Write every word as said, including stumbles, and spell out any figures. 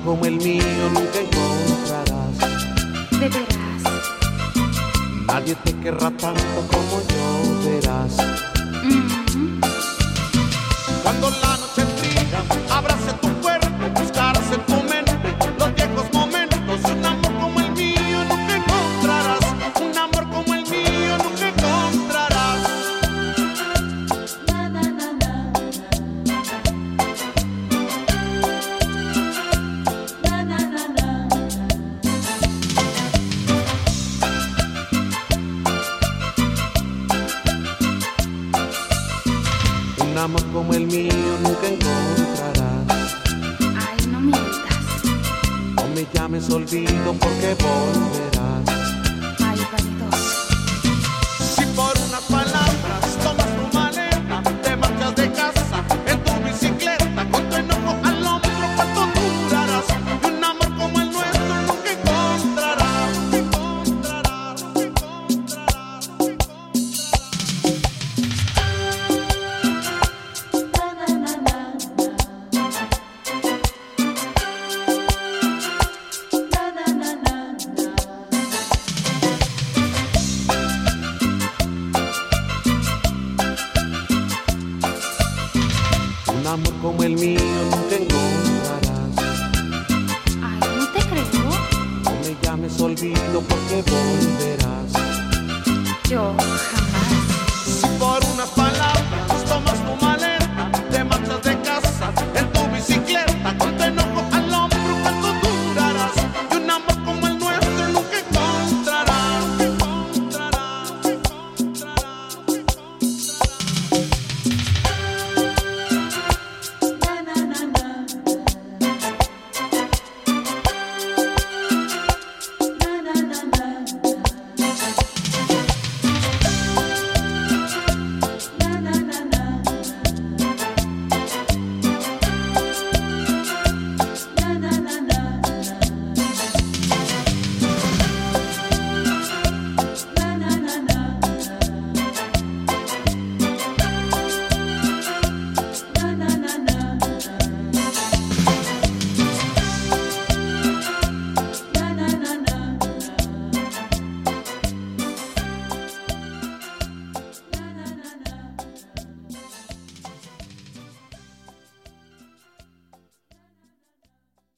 como el mío nunca encontrarás. De veras. Nadie te querrá tanto como yo, verás. Mm-hmm. Cuando la noche fría abrace tu cuerpo, buscarás en tu mente los viejos momentos. Un amor como el mío nunca encontrarás. Un amor como el mío nunca encontrarás. Na, na, na, na, na, na, na, na. Un amor como el mío nunca encontrarás. Ay, no mientas. No me llames olvido porque volverás.